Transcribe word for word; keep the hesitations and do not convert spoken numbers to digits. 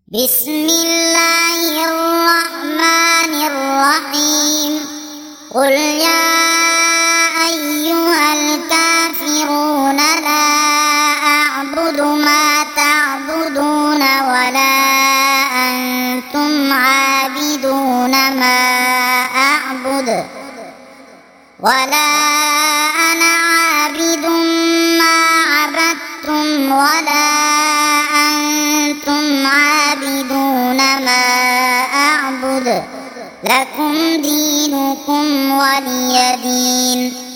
بسم الله الرحمن الرحيم قل يا أيها الكافرون لا أعبد ما تعبدون ولا أنتم عابدون ما أعبد ولا أنا عابد ما عبدتم ولا أنتم عابدون ما أعبد لكم دينكم ولي دين.